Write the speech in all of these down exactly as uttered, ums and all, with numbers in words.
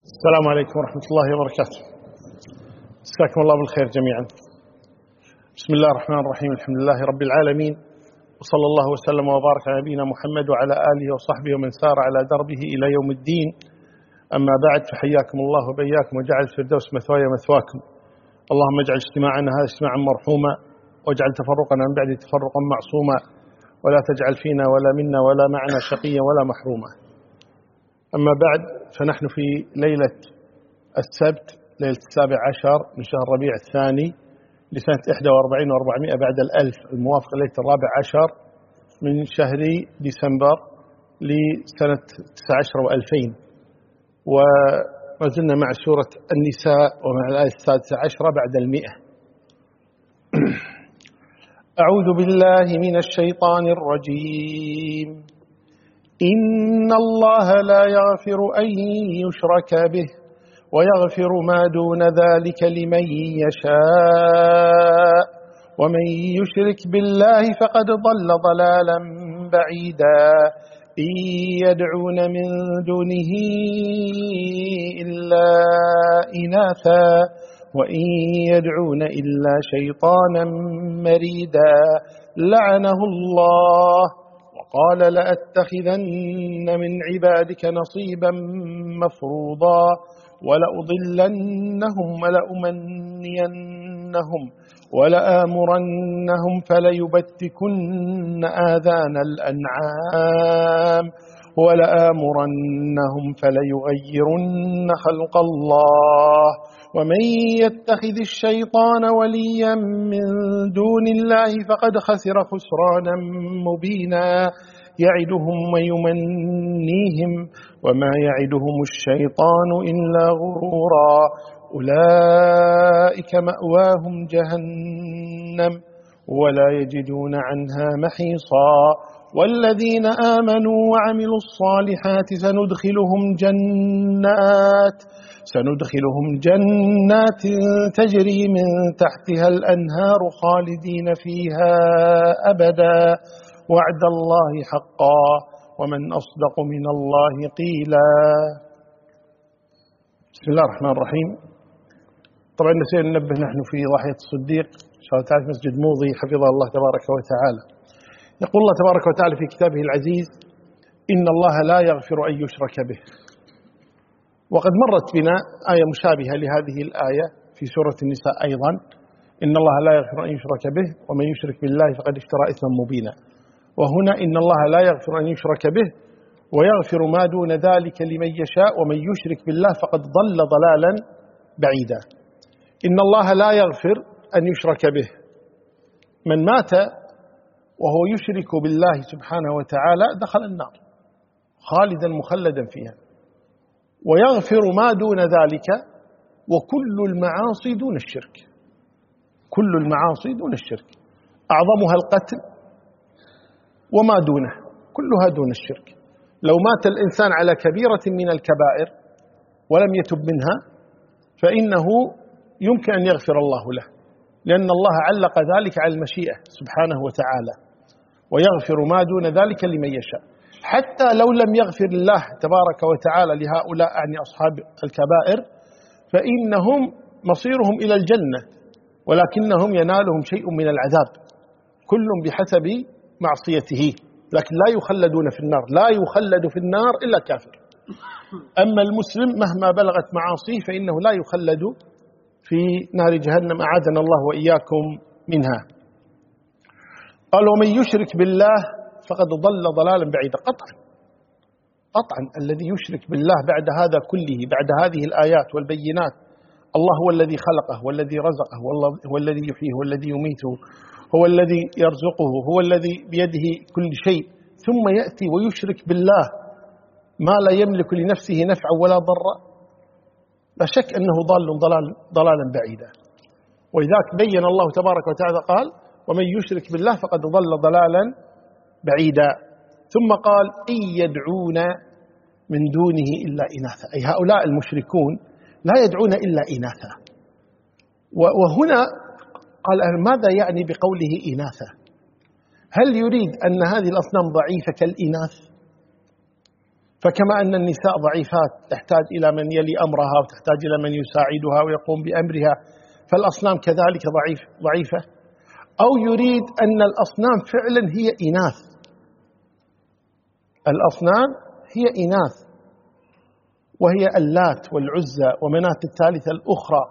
السلام عليكم ورحمة الله وبركاته. مساكم الله بالخير جميعا. بسم الله الرحمن الرحيم، الحمد لله رب العالمين، وصلى الله وسلم وبارك على نبينا محمد وعلى آله وصحبه ومن سار على دربه إلى يوم الدين. أما بعد، فحياكم الله وبياكم وجعل الفردوس مثواي مثواكم. اللهم اجعل اجتماعنا هذا اجتماعا مرحوما، واجعل تفرقنا من بعد تفرقا معصوما، ولا تجعل فينا ولا منا ولا معنا شقيا ولا محروما. أما بعد، فنحن في ليلة السبت، ليلة السابع عشر من شهر ربيع الثاني لسنة إحدى وأربعين وأربعمائة بعد الألف، الموافق ليلة الرابع عشر من شهر ديسمبر لسنة تسعة عشر وألفين، وما زلنا مع سورة النساء ومع الآية السادسة عشرة بعد المئة. أعوذ بالله من الشيطان الرجيم. إن الله لا يغفر أن يشرك به ويغفر ما دون ذلك لمن يشاء ومن يشرك بالله فقد ضل ضلالا بعيدا. إن يدعون من دونه إلا إناثا وإن يدعون إلا شيطانا مريدا لعنه الله قال لأتخذن من عبادك نصيبا مفروضا ولأضلنهم ولأمنينهم ولآمرنهم فليبتكن آذان الأنعام ولآمرنهم فليغيرن خلق الله ومن يتخذ الشيطان وليا من دون الله فقد خسر خسرانا مبينا. يعدهم ويمنيهم وما يعدهم الشيطان إلا غرورا. أولئك مأواهم جهنم ولا يجدون عنها محيصا. والذين آمنوا وعملوا الصالحات سندخلهم جنات سندخلهم جنات تجري من تحتها الأنهار خالدين فيها أبدا وعد الله حقا ومن أصدق من الله قيلا. بسم الله الرحمن الرحيم. طبعا نسينا ننبه نحن في ضاحية الصديق إن شاء الله تعالى مسجد موضي حفظه الله تبارك وتعالى. يقول الله تبارك وتعالى في كتابه العزيز: إن الله لا يغفر أن يشرك به. وقد مرت بنا آية مشابهة لهذه الآية في سورة النساء أيضا: إن الله لا يغفر أن يشرك به ومن يشرك بالله فقد افترى إثما مبينا. وهنا إن الله لا يغفر أن يشرك به ويغفر ما دون ذلك لمن يشاء ومن يشرك بالله فقد ضل ضلالا بعيدا. إن الله لا يغفر أن يشرك به، من مات وهو يشرك بالله سبحانه وتعالى دخل النار خالدا مخلدا فيها. ويغفر ما دون ذلك، وكل المعاصي دون الشرك، كل المعاصي دون الشرك، أعظمها القتل وما دونه كلها دون الشرك. لو مات الإنسان على كبيرة من الكبائر ولم يتب منها فإنه يمكن أن يغفر الله له، لأن الله علق ذلك على المشيئة سبحانه وتعالى، ويغفر ما دون ذلك لمن يشاء. حتى لو لم يغفر الله تبارك وتعالى لهؤلاء يعني أصحاب الكبائر فإنهم مصيرهم إلى الجنة، ولكنهم ينالهم شيء من العذاب، كل بحسب معصيته، لكن لا يخلدون في النار، لا يخلد في النار إلا كافر. أما المسلم مهما بلغت معاصيه فإنه لا يخلد في نار جهنم، أعاذنا الله وإياكم منها. قال: ومن يشرك بالله فقد ضل ضلالا بعيدا. قطعا قطعا الذي يشرك بالله بعد هذا كله، بعد هذه الآيات والبينات، الله هو الذي خلقه والذي رزقه هو الذي يحييه والذي يميته، هو الذي يرزقه، هو الذي بيده كل شيء، ثم يأتي ويشرك بالله ما لا يملك لنفسه نفعا ولا ضرا، لا شك أنه ضال ضلال ضلالا بعيدا. ولذلك بين الله تبارك وتعالى قال: ومن يشرك بالله فقد ضل ضلالا بعيدا. ثم قال: إن يدعون من دونه إلا إناثا، أي هؤلاء المشركون لا يدعون إلا إناثا. وهنا قال: ماذا يعني بقوله إناثا؟ هل يريد أن هذه الأصنام ضعيفة كالإناث فكما أن النساء ضعيفات تحتاج إلى من يلي أمرها وتحتاج إلى من يساعدها ويقوم بأمرها، فالأصنام كذلك ضعيف ضعيفة. أو يريد أن الأصنام فعلا هي إناث، الأصنام هي إناث، وهي اللات والعزى ومناة الثالثة الأخرى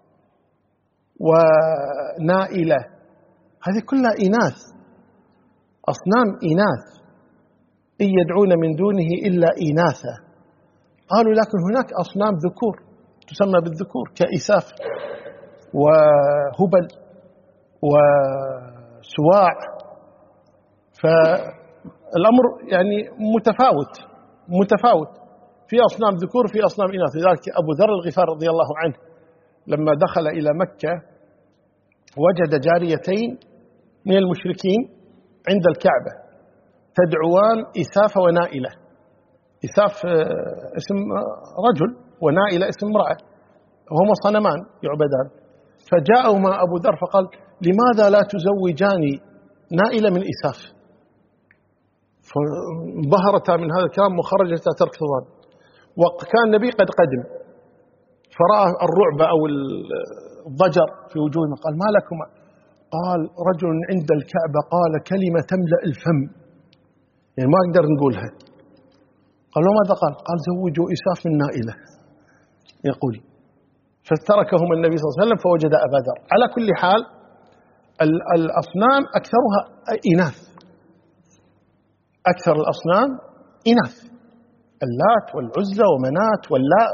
ونائلة، هذه كلها إناث، أصنام إناث، إن يدعون من دونه إلا إناثا. قالوا لكن هناك أصنام ذكور تسمى بالذكور كإساف وهبل وسواع، فالأمر يعني متفاوت متفاوت في أصنام ذكور في أصنام إناث. لذلك أبو ذر الغفار رضي الله عنه لما دخل إلى مكة وجد جاريتين من المشركين عند الكعبة تدعوان إساف ونائلة. إساف اسم رجل ونائلة اسم امرأة، وهما صنمان يعبدان. فجاءهما أبو ذر فقال لماذا لا تزوجاني نائلة من إساف؟ فانبهرتا من هذا الكلام وخرجتا تركضان، وكان النبي قد قدم فرأى الرعب أو الضجر في وجوههما، قال ما لكما؟ قال رجل عند الكعبة قال كلمة تملأ الفم، يعني ما أقدر نقولها. قالوا ماذا قال؟ قال زوجوا إساف من نائلة يقول. فتركهم النبي صلى الله عليه وسلم فوجد أبا ذر. على كل حال الأصنام أكثرها إناث، أكثر الأصنام إناث، اللات والعزى ومنات واللاء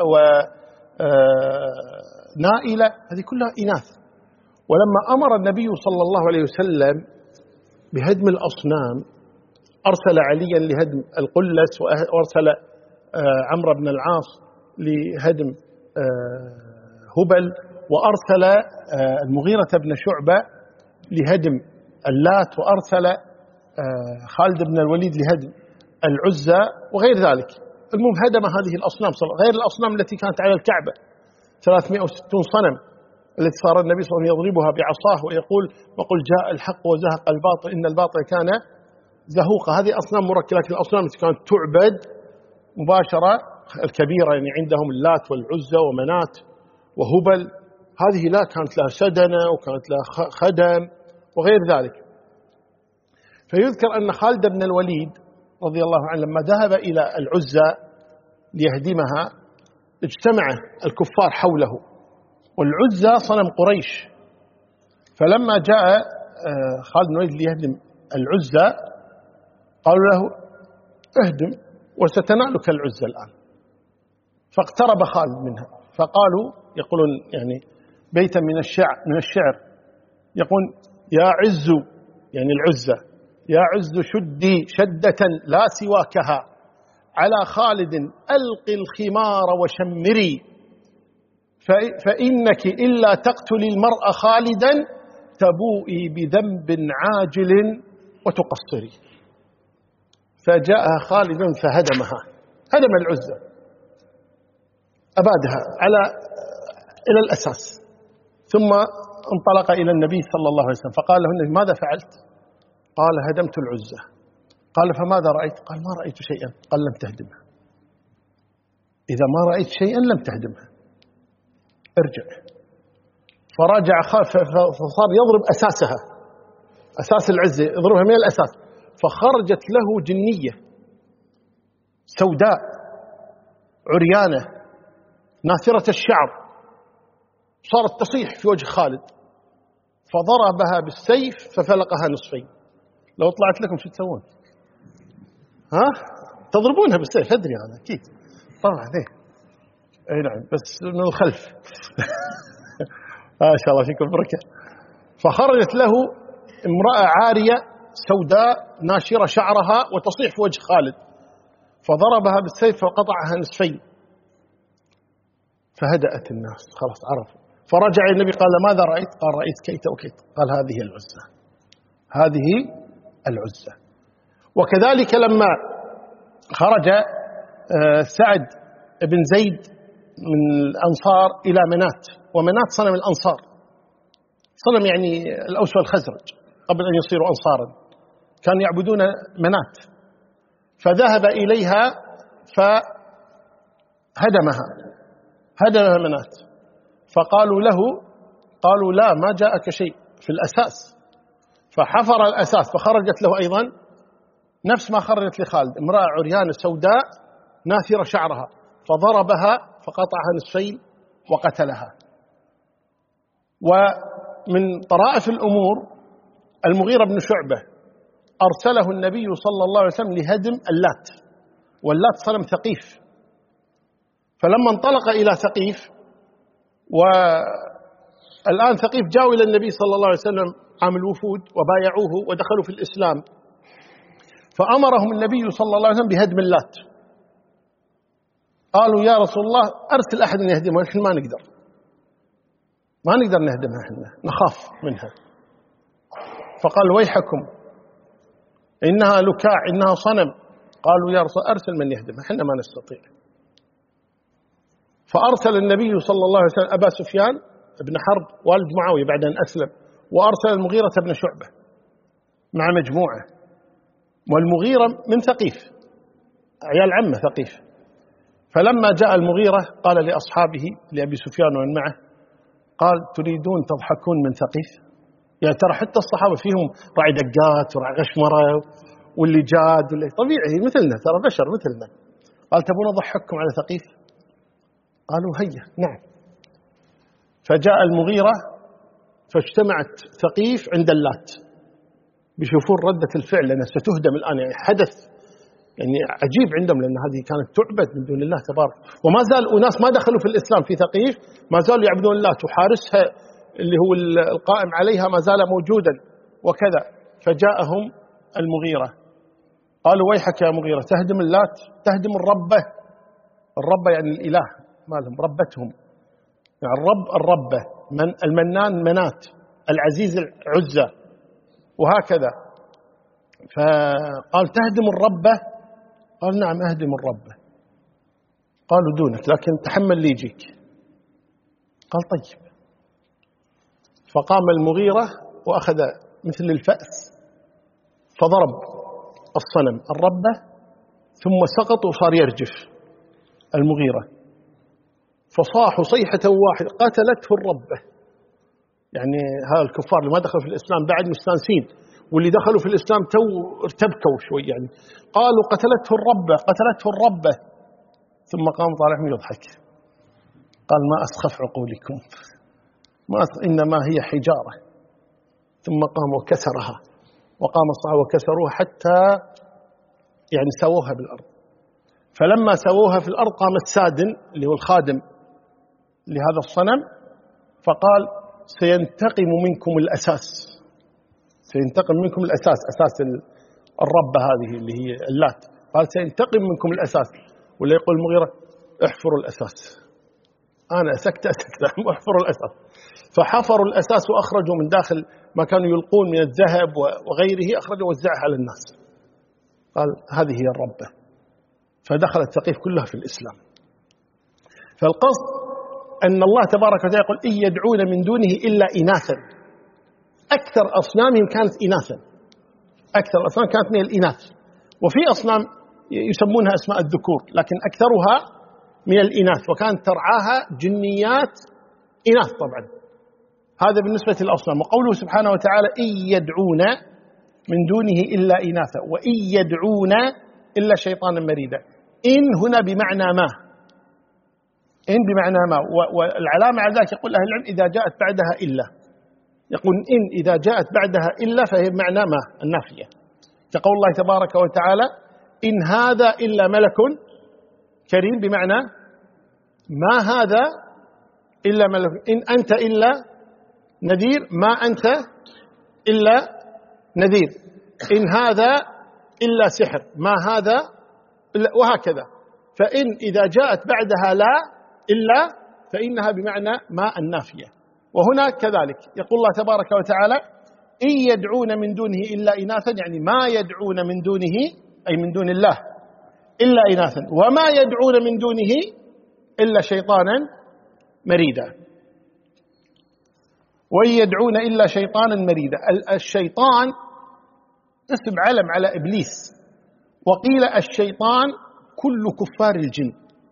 ونائلة هذه كلها إناث. ولما أمر النبي صلى الله عليه وسلم بهدم الأصنام أرسل عليا لهدم القلس، وأرسل عمرو بن العاص لهدم هبل، وأرسل المغيرة بن شعبة لهدم اللات، وأرسل خالد بن الوليد لهدم العزى وغير ذلك. المهم هدم هذه الأصنام، غير الأصنام التي كانت على الكعبة ثلاثمائة وستين صنم التي صار النبي صلى الله عليه وسلم يضربها بعصاه ويقول وقل جاء الحق وزهق الباطل إن الباطل كان زهوقا. هذه أصنام مركبة، لكن الأصنام التي كانت تعبد مباشرة الكبيرة يعني عندهم اللات والعزى ومنات وهبل، هذه لا كانت لها سدنة وكانت لها خدم وغير ذلك. فيذكر أن خالد بن الوليد رضي الله عنه لما ذهب إلى العزى ليهدمها اجتمع الكفار حوله، والعزى صنم قريش. فلما جاء خالد بن الوليد ليهدم العزى قالوا له اهدم وستنالك العزى الآن. فاقترب خالد منها فقالوا يقولون يعني بيتا من الشعر من الشعر يقول يا عز يعني العزى يا عز شدي شدة لا سواكها على خالد ألقي الخمار وشمري فإنك إلا تقتلي المرء خالدا تبوئي بذنب عاجل وتقصري. فجاء خالد فهدمها، هدم العزى أبادها على إلى الأساس، ثم انطلق إلى النبي صلى الله عليه وسلم فقال له النبي ماذا فعلت؟ قال هدمت العزى. قال فماذا رأيت؟ قال ما رأيت شيئا. قال لم تهدمها، إذا ما رأيت شيئا لم تهدمها ارجع. فرجع فصار يضرب أساسها، أساس العزة يضربها من الأساس، فخرجت له جنية سوداء عريانة ناثرة الشعر صارت تصيح في وجه خالد، فضربها بالسيف ففلقها نصفين. لو طلعت لكم شو تسوون؟ ها؟ تضربونها بالسيف، أدري أنا أكيد طبعا ذي أي نعم، بس من الخلف ما شاء الله فيكم بركة. فخرجت له امرأة عارية سوداء ناشرة شعرها وتصيح في وجه خالد، فضربها بالسيف فقطعها نصفين، فهدأت الناس خلاص عرفوا. فرجع النبي قال ماذا رأيت؟ قال رأيت كيت وكيت. قال هذه العزة، هذه العزة. وكذلك لما خرج سعد بن زيد من الأنصار إلى منات، ومنات صنم الأنصار، صنم يعني الأوس والخزرج قبل أن يصيروا أنصارا كانوا يعبدون منات، فذهب إليها فهدمها هدمها منات. فقالوا له قالوا لا ما جاءك شيء في الأساس، فحفر الأساس فخرجت له أيضا نفس ما خرجت لخالد، امرأة عريانة سوداء ناثرة شعرها، فضربها فقطعها نصفين وقتلها. ومن طرائف الأمور المغيرة بن شعبة أرسله النبي صلى الله عليه وسلم لهدم اللات، واللات صنم ثقيف، فلما انطلق إلى ثقيف، والآن ثقيف جاءوا إلى النبي صلى الله عليه وسلم عام الوفود وبايعوه ودخلوا في الإسلام، فأمرهم النبي صلى الله عليه وسلم بهدم اللات. قالوا يا رسول الله أرسل أحد يهدمها، نحن ما نقدر ما نقدر نهدمها، احنا نخاف منها. فقال ويحكم إنها لكاع إنها صنم. قالوا يا رسول أرسل من يهدمها، احنا ما نستطيع. فأرسل النبي صلى الله عليه وسلم أبا سفيان بن حرب والد معاوية بعد أن أسلم، وأرسل المغيرة بن شعبة مع مجموعة، والمغيرة من ثقيف عيال عمه ثقيف. فلما جاء المغيرة قال لأصحابه لأبي سفيان ومن معه، قال تريدون تضحكون من ثقيف؟ يا ترى حتى الصحابة فيهم راعي دقات وراعي غشمرة واللي جاد واللي طبيعي مثلنا، ترى بشر مثلنا. قال تبون أضحككم على ثقيف؟ قالوا هيا نعم. فجاء المغيرة فاجتمعت ثقيف عند اللات بيشوفون ردة الفعل لأنها ستهدم الآن، يعني حدث يعني عجيب عندهم، لأن هذه كانت تعبد من دون الله تبارك، وما زال أناس ما دخلوا في الإسلام في ثقيف ما زالوا يعبدون اللات، وحارسها اللي هو القائم عليها ما زال موجودا وكذا. فجاءهم المغيرة قالوا ويحك يا مغيرة تهدم اللات؟ تهدم الربة. الربة يعني الإله مالهم، ربتهم يعني الرب الربة، من المنان منات، العزيز العزة وهكذا. فقال تهدم الربة؟ قال نعم أهدم الربة. قالوا دونك لكن تحمل لي يجيك. قال طيب. فقام المغيرة وأخذ مثل الفأس فضرب الصنم الربة، ثم سقط وصار يرجف المغيرة، فصاحوا صيحة واحدة قتلته الربة. يعني هذا الكفار اللي ما دخلوا في الإسلام بعد مستانسين، واللي دخلوا في الإسلام تو ارتبكوا شوي، يعني قالوا قتلته الربة قتلته الربة. ثم قام طالعهم يضحك قال ما أسخف عقولكم، ما أسخف إنما هي حجارة. ثم قام وكسرها، وقام الصحابة وكسروها حتى يعني سووها بالأرض. فلما سووها في الأرض قام السادن اللي هو الخادم لهذا الصنم فقال سينتقم منكم الأساس، سينتقم منكم الأساس، أساس الربة هذه اللي هي اللات. قال سينتقم منكم الأساس. ولا يقول المغيرة احفروا الأساس، أنا أسكت أسكت احفروا الأساس. فحفروا الأساس وأخرجوا من داخل ما كانوا يلقون من الذهب وغيره، أخرجوا وزعها على الناس. قال هذه هي الربة. فدخلت ثقيف كلها في الإسلام. فالقصد أن الله تبارك وتعالى يقول إن يدعون من دونه إلا إناثا. أكثر أصنامهم كانت إناثا، أكثر الأصنام كانت من الإناث، وفي أصنام يسمونها أسماء الذكور لكن أكثرها من الإناث، وكانت ترعاها جنيات إناث طبعا. هذا بالنسبة للأصنام. وقوله سبحانه وتعالى إن يدعون من دونه إلا إناثا وإن يدعون إلا شيطانا مريدا. إن هنا بمعنى ما، إن بمعنى ما، والعلامة على ذلك يقول أهل العلم إذا جاءت بعدها إلا، يقول إن إذا جاءت بعدها إلا فهي بمعنى ما النافية، كقول الله تبارك وتعالى إن هذا إلا ملك كريم، بمعنى ما هذا إلا ملك، إن أنت إلا نذير، ما أنت إلا نذير، إن هذا إلا سحر، ما هذا إلا، وهكذا. فإن إذا جاءت بعدها لا إلا فإنها بمعنى ما النافية. وهنا كذلك يقول الله تبارك وتعالى إن يدعون من دونه إلا إناثا، يعني ما يدعون من دونه أي من دون الله إلا إناثا، وما يدعون من دونه إلا شيطانا مريدا. وإن يدعون إلا شيطانا مريدا. الشيطان اسم علم على إبليس، وقيل الشيطان كل كفار الجن.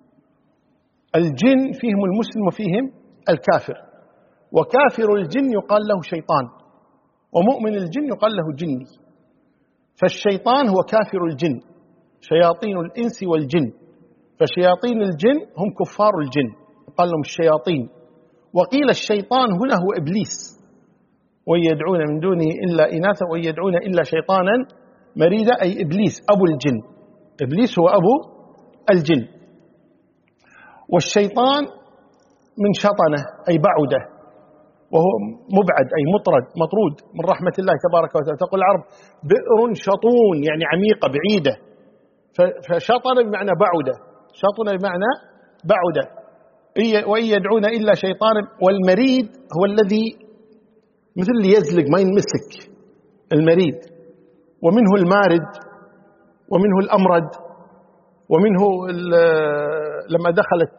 الجن فيهم المسلم وفيهم الكافر، وكافر الجن يقال له شيطان، ومؤمن الجن يقال له جني. فالشيطان هو كافر الجن، شياطين الإنس والجن، فشياطين الجن هم كفار الجن يقال لهم الشياطين. وقيل الشيطان هنا هو إبليس، ويدعون من دونه إلا إناثا ويدعون إلا شيطانا مريدا، أي إبليس أبو الجن. إبليس هو أبو الجن. والشيطان من شطنة أي بعده، وهو مبعد أي مطرد مطرود من رحمة الله تبارك وتعالى. تقول العرب بئر شطون يعني عميقة بعيدة، فشطن بمعنى بعده، شطن بمعنى بعده. وإن يدعون إلا شيطانا. والمريد هو الذي مثل اللي يزلق ما ينمسك، المريد. ومنه المارد، ومنه الأمرد، ومنه لما دخلت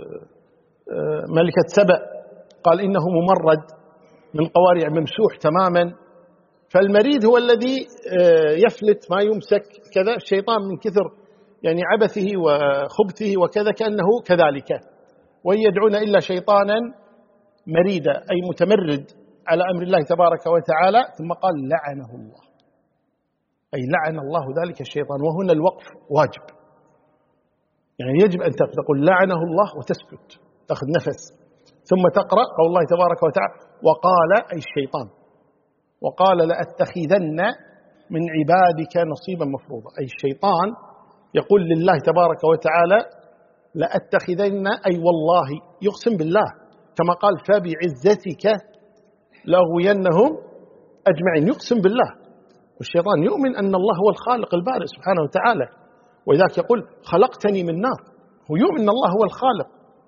ملكة سبأ قال إنه ممرد من قوارع ممسوح تماما. فالمريد هو الذي يفلت ما يمسك كذا. الشيطان من كثر يعني عبثه وخبثه وكذا كأنه كذلك. وإن يدعون إلا شيطانا مريدا أي متمرد على أمر الله تبارك وتعالى. ثم قال لعنه الله، أي لعن الله ذلك الشيطان. وهنا الوقف واجب، يعني يجب أن تقول لعنه الله وتسكت، تأخذ نفس، ثم تقرأ قول الله تبارك وتعالى وقال أي الشيطان، وقال لأتخذن من عبادك نصيبا مفروضا. أي الشيطان يقول لله تبارك وتعالى لأتخذن، أي والله يقسم بالله كما قال فبعزتك لأغوينهم أجمعين، يقسم بالله. والشيطان يؤمن أن الله هو الخالق البارئ سبحانه وتعالى، وذاك يقول خلقتني من نار. هو يؤمن أن الله هو الخالق،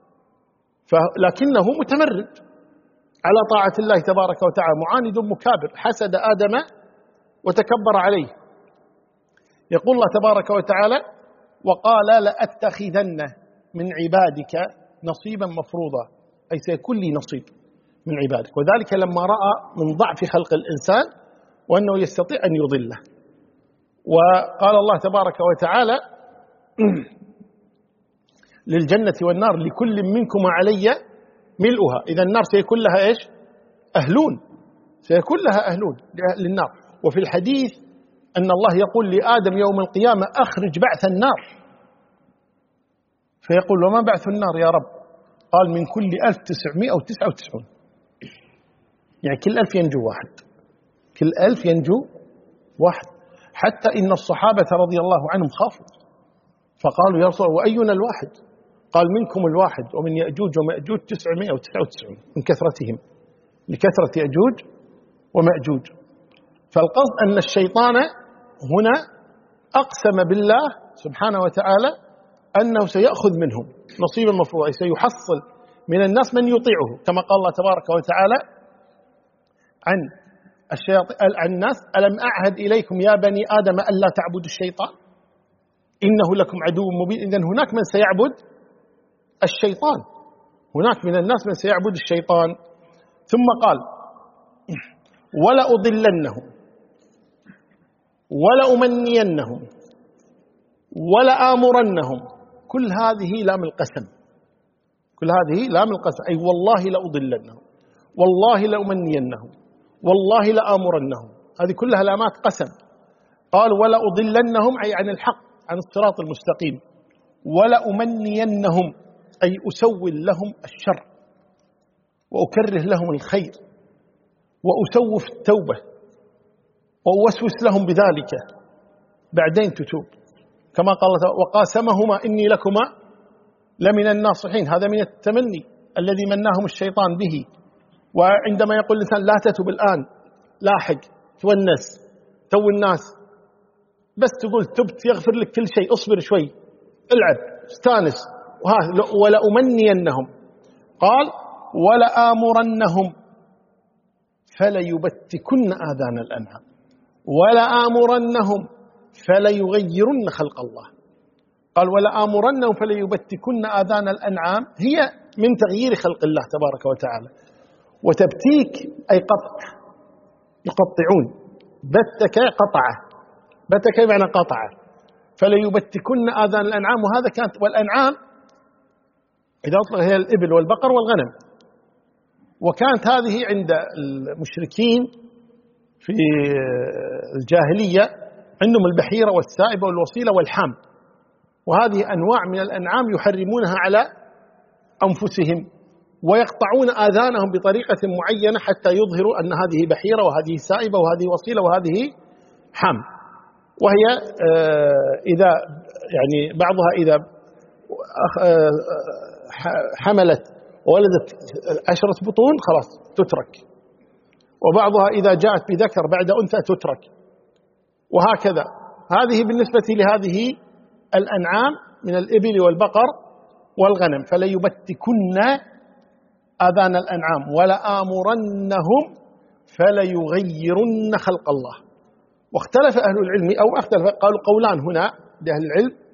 لكنه متمرد على طاعة الله تبارك وتعالى، معاند مكابر، حسد آدم وتكبر عليه. يقول الله تبارك وتعالى وقال لأتخذن من عبادك نصيبا مفروضا، أي سيكون لي نصيب من عبادك. وذلك لما رأى من ضعف خلق الإنسان وأنه يستطيع أن يضله. وقال الله تبارك وتعالى للجنة والنار لكل منكم علي ملؤها. إذا النار سيكون لها إيش؟ أهلون، سيكون لها أهلون للنار. وفي الحديث أن الله يقول لآدم يوم القيامة أخرج بعث النار، فيقول وما بعث النار يا رب؟ قال من كل ألف تسعمائة وتسعة وتسعين، يعني كل ألف ينجو واحد، كل ألف ينجو واحد. حتى إن الصحابة رضي الله عنهم خافوا فقالوا يا رسول الله وأينا الواحد؟ قال منكم الواحد ومن يأجوج ومأجوج تسعمائة وتسعة وتسعين، من كثرتهم، لكثرة يأجوج ومأجوج. فالقصد أن الشيطان هنا أقسم بالله سبحانه وتعالى أنه سيأخذ منهم نصيبا مفروضا، سيحصل من الناس من يطيعه، كما قال الله تبارك وتعالى عن الشياطين عن الناس ألم أعهد إليكم يا بني آدم ألا تعبدوا الشيطان إنه لكم عدو مبين. إذن هناك من سيعبد الشيطان، هناك من الناس من سيعبد الشيطان. ثم قال ولا أضلنهم ولا أمنينهم ولا آمرنهم. كل هذه لام القسم، كل هذه لام القسم، أي والله لأضلنهم، والله لأمنينهم، والله لآمرنهم. هذه كلها لامات قسم. قال ولا أضلنهم أي عن الحق، عن الصراط المستقيم. ولا أمنينهم أي أسول لهم الشر وأكره لهم الخير وأسوف التوبة وأوسوس لهم بذلك بعدين تتوب، كما قال الله وقاسمهما إني لكما لمن الناصحين. هذا من التمني الذي مناهم الشيطان به. وعندما يقول الإنسان لا تتوب الآن، لاحق تونس تو الناس، بس تقول تبت يغفر لك كل شيء، اصبر شوي، العب، استانس. ولا أمنينهم. قال ولا آمرنهم فليبتكن آذان الأنعام ولا آمرنهم فليغيرن خلق الله. قال ولا آمرنهم فليبتكن آذان الأنعام، هي من تغيير خلق الله تبارك وتعالى. وتبتيك أي قطع، يقطعون، بتك قطعه، بتك بمعنى قطعه. فليبتكن آذان الأنعام. وهذا كانت، والأنعام إذا أطلق هي الإبل والبقر والغنم، وكانت هذه عند المشركين في الجاهلية عندهم البحيرة والسائبة والوصيلة والحام، وهذه أنواع من الأنعام يحرمونها على أنفسهم ويقطعون آذانهم بطريقة معينة حتى يظهروا أن هذه بحيرة وهذه سائبة وهذه وصيلة وهذه حام. وهي إذا يعني بعضها إذا حملت وولدت عشرة بطون خلاص تترك، وبعضها إذا جاءت بذكر بعد أنثى تترك، وهكذا. هذه بالنسبة لهذه الأنعام من الإبل والبقر والغنم. فليبتكن آذان الأنعام ولآمرنهم فليغيرن خلق الله. واختلف أهل العلم أو اختلف، قالوا قولان هنا لأهل العلم: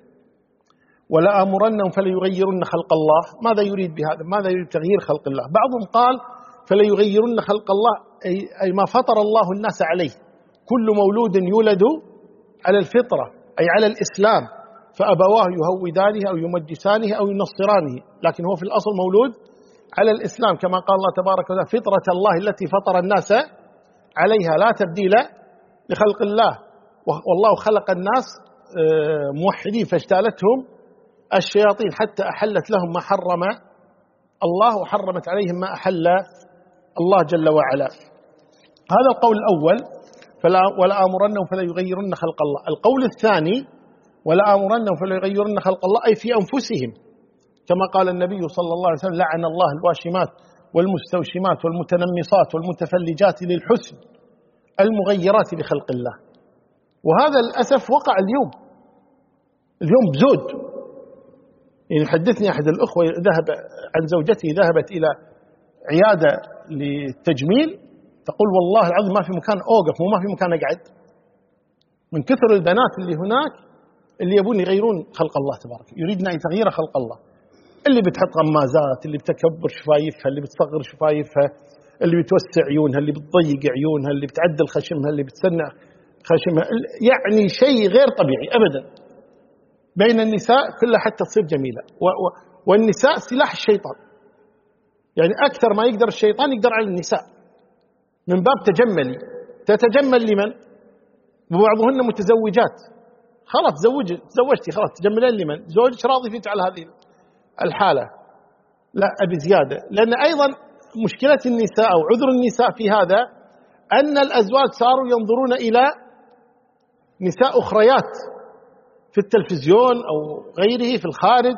ولآمرنهم فليغيرن خلق الله، ماذا يريد بهذا؟ ماذا يريد تغيير خلق الله؟ بعضهم قال فليغيرن خلق الله أي ما فطر الله الناس عليه، كل مولود يولد على الفطرة أي على الإسلام، فأبواه يهودانه أو يمجسانه أو ينصرانه، لكن هو في الأصل مولود على الإسلام، كما قال الله تبارك وتعالى: فطرة الله التي فطر الناس عليها لا تبديل لخلق الله. والله خلق الناس موحدين فاجتالتهم الشياطين حتى أحلت لهم ما حرم الله وحرمت عليهم ما أحل الله جل وعلا. هذا القول الأول: ولآمرنهم فليغيرن خلق الله. القول الثاني: ولآمرنهم فليغيرن خلق الله أي في أنفسهم، كما قال النبي صلى الله عليه وسلم: لعن الله الواشمات والمستوشمات والمتنمصات والمتفلجات للحسن المغيرات لخلق الله. وهذا للأسف وقع اليوم اليوم بزود. يعني حدثني أحد الأخوة ذهب عن زوجته، ذهبت إلى عيادة للتجميل، تقول: والله العظيم ما في مكان أوقف وما في مكان أقعد من كثر البنات اللي هناك اللي يبون يغيرون خلق الله تبارك، يريدنا أن تغيير خلق الله، اللي بتحط غمازات، اللي بتكبر شفايفها، اللي بتصغر شفايفها، اللي بتوسع عيونها، اللي بتضيق عيونها، اللي بتعدل خشمها، اللي بتسنع خشمها، يعني شيء غير طبيعي أبدا. بين النساء كلها حتى تصير جميلة، والنساء سلاح الشيطان، يعني أكثر ما يقدر الشيطان يقدر على النساء من باب تجملي. تتجمل لمن؟ وبعضهن متزوجات، خلاص تزوجي تزوجتي خلاص تجملين لمن؟ زوجك راضي فيك على هذه الحالة؟ لا، أبي زيادة. لأن أيضا مشكلة النساء أو عذر النساء في هذا أن الأزواج صاروا ينظرون إلى نساء أخريات في التلفزيون أو غيره في الخارج،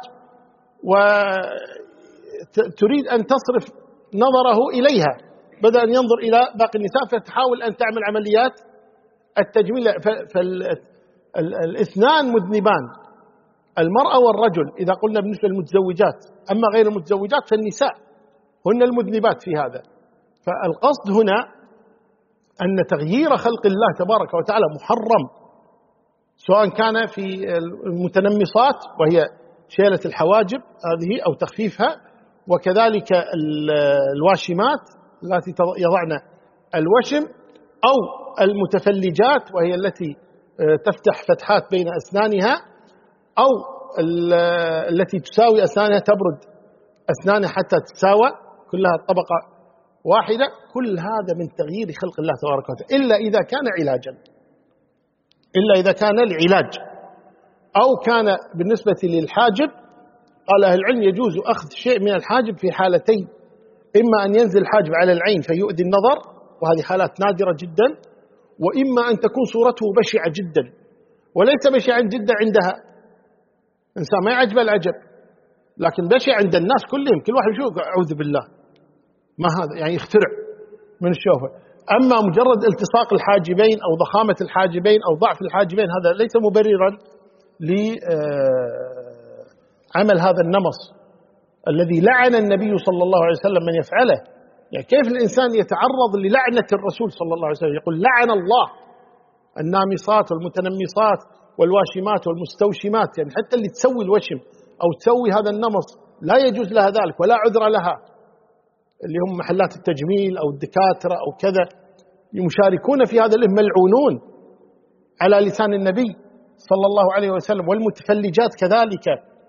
وتريد أن تصرف نظره إليها بدل أن ينظر إلى باقي النساء، فتحاول أن تعمل عمليات التجميل. فالاثنان مذنبان، المرأة والرجل إذا قلنا بالنسبة للمتزوجات. أما غير المتزوجات فالنساء هن المذنبات في هذا. فالقصد هنا أن تغيير خلق الله تبارك وتعالى محرم، سواء كان في المتنمصات وهي شيلة الحواجب هذه أو تخفيفها، وكذلك الواشمات التي يضعن الوشم، أو المتفلجات وهي التي تفتح فتحات بين أسنانها، أو التي تساوي أسنانها تبرد أسنانها حتى تتساوى كلها طبقة واحدة. كل هذا من تغيير خلق الله تبارك وتعالى، إلا إذا كان علاجا، إلا إذا كان العلاج، أو كان بالنسبة للحاجب قال أهل العلم يجوز أخذ شيء من الحاجب في حالتين: إما أن ينزل الحاجب على العين فيؤذي النظر، وهذه حالات نادرة جدا، وإما أن تكون صورته بشعة جدا، وليس بشعا جدا عندها، إنسان ما يعجب العجب، لكن بشع عند الناس كلهم، كل واحد يشوف أعوذ بالله، ما هذا يعني يخترع من الشوفة. أما مجرد التصاق الحاجبين أو ضخامة الحاجبين أو ضعف الحاجبين هذا ليس مبررا لعمل هذا النمص الذي لعن النبي صلى الله عليه وسلم من يفعله. يعني كيف الإنسان يتعرض للعنة الرسول صلى الله عليه وسلم؟ يقول: لعن الله النامصات والمتنمصات والواشمات والمستوشمات، يعني حتى اللي تسوي الوشم أو تسوي هذا النمص لا يجوز لها ذلك ولا عذر لها، اللي هم محلات التجميل أو الدكاترة أو كذا، يشاركون في هذا الإثم، ملعونون على لسان النبي صلى الله عليه وسلم، والمتفلجات كذلك.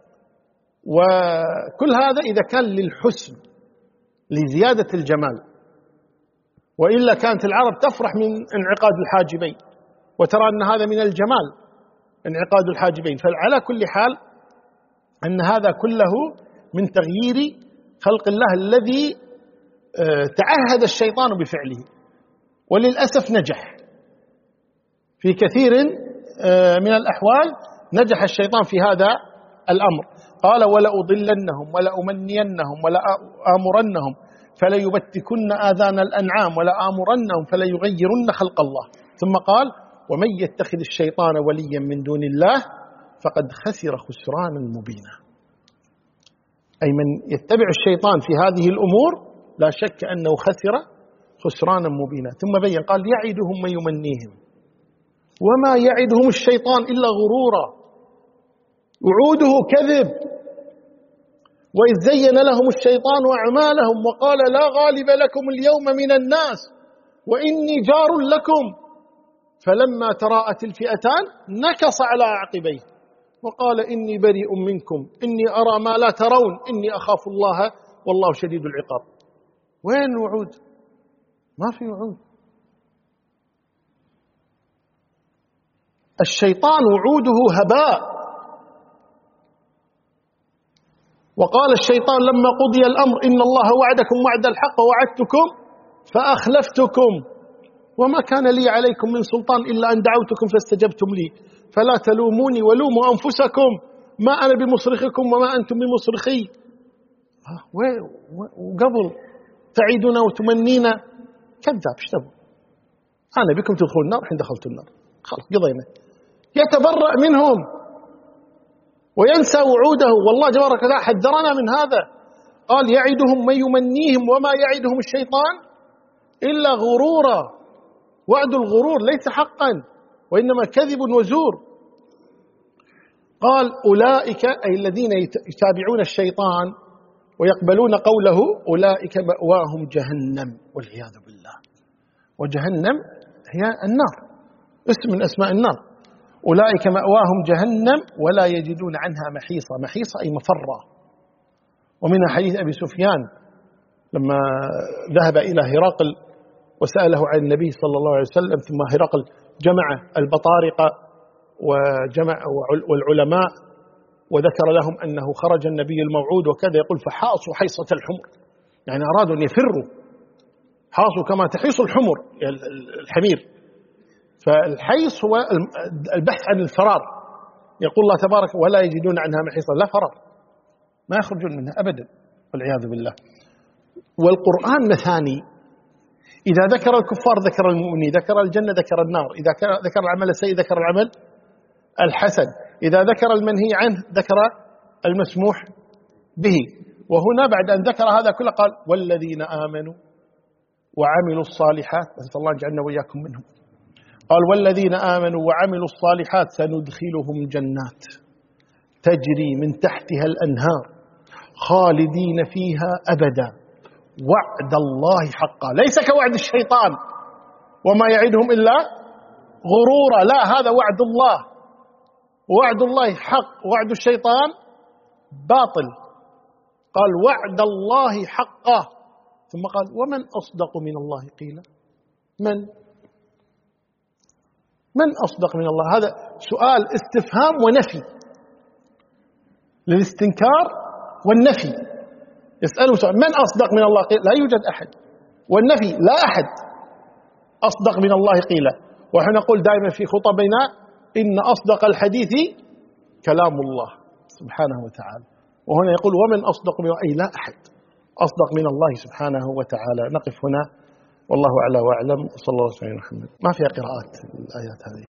وكل هذا إذا كان للحسن لزيادة الجمال، وإلا كانت العرب تفرح من انعقاد الحاجبين، وترى أن هذا من الجمال انعقاد الحاجبين. فعلى كل حال أن هذا كله من تغيير خلق الله الذي تعهد الشيطان بفعله، وللأسف نجح في كثير من الأحوال، نجح الشيطان في هذا الأمر. قال ولأضلنهم ولأمنينهم ولآمرنهم فليبتكن آذان الأنعام ولآمرنهم فليغيرن خلق الله. ثم قال ومن يتخذ الشيطان وليا من دون الله فقد خسر خسرانا مبينا. أي من يتبع الشيطان في هذه الأمور لا شك أنه خسر خسرانا مبينا. ثم بين قال يعدهم ويمنيهم وما يعدهم الشيطان إلا غرورا، وعوده كذب. وإذ زين لهم الشيطان أعمالهم وقال لا غالب لكم اليوم من الناس وإني جار لكم فلما تراءت الفئتان نكص على عقبيه وقال إني بريء منكم إني أرى ما لا ترون إني أخاف الله والله شديد العقاب. وين الوعود؟ ما في وعود. الشيطان وعوده هباء. وقال الشيطان لما قضي الأمر إن الله وعدكم وعد الحق ووعدتكم فأخلفتكم وما كان لي عليكم من سلطان إلا أن دعوتكم فاستجبتم لي فلا تلوموني ولوموا أنفسكم ما أنا بمصرخكم وما أنتم بمصرخي. وقبل تعيدنا وتمنينا كذاب. ايش تبغوا؟ أنا بكم تدخلوا النار، حين دخلتوا النار خلاص قضينا. يتبرأ منهم وينسى وعوده. والله تبارك وتعالى حذرنا من هذا. قال يعدهم ويمنيهم وما يعدهم الشيطان إلا غرورا. وعد الغرور ليس حقا وإنما كذب وزور. قال أولئك أي الذين يتابعون الشيطان ويقبلون قوله أولئك مأواهم جهنم والعياذ بالله. وجهنم هي النار، اسم من أسماء النار. أولئك مأواهم جهنم ولا يجدون عنها محيصا. محيصا أي مفرا. ومن حديث أبي سفيان لما ذهب إلى هرقل وسأله عن النبي صلى الله عليه وسلم، ثم هرقل جمع البطارقة وجمع والعلماء وذكر لهم أنه خرج النبي الموعود وكذا، يقول فحاصوا حيصة الحمر، يعني أرادوا أن يفروا، حاصوا كما تحيص الحمر الحمير. فالحيص هو البحث عن الفرار. يقول الله تبارك ولا يجدون عنها محيصا، لا فرار، ما يخرجون منها أبدا والعياذ بالله. والقرآن مثاني، إذا ذكر الكفار ذكر المؤمنين، ذكر الجنة ذكر النار، إذا ذكر العمل السيء ذكر العمل الحسن، إذا ذكر المنهي عنه ذكر المسموح به. وهنا بعد أن ذكر هذا كله قال والذين آمنوا وعملوا الصالحات، نسأل الله أن يجعلنا وإياكم منهم. قال والذين آمنوا وعملوا الصالحات سندخلهم جنات تجري من تحتها الأنهار خالدين فيها أبدا وعد الله حقا. ليس كوعد الشيطان وما يعدهم إلا غرورا، لا، هذا وعد الله، وعد الله حق، وعد الشيطان باطل. قال وعد الله حقا، ثم قال ومن أصدق من الله قيلا. من من أصدق من الله؟ هذا سؤال استفهام ونفي، للاستنكار والنفي. يسأله سؤال من أصدق من الله قيلا؟ لا يوجد أحد. والنفي لا أحد أصدق من الله قيلا. ونحن نقول دائما في خطبنا إن أصدق الحديث كلام الله سبحانه وتعالى. وهنا يقول ومن أصدق من الله، أي لا أحد أصدق من الله سبحانه وتعالى. نقف هنا والله أعلى وأعلم. صلى الله عليه وسلم. ما فيها قراءات الآيات هذه.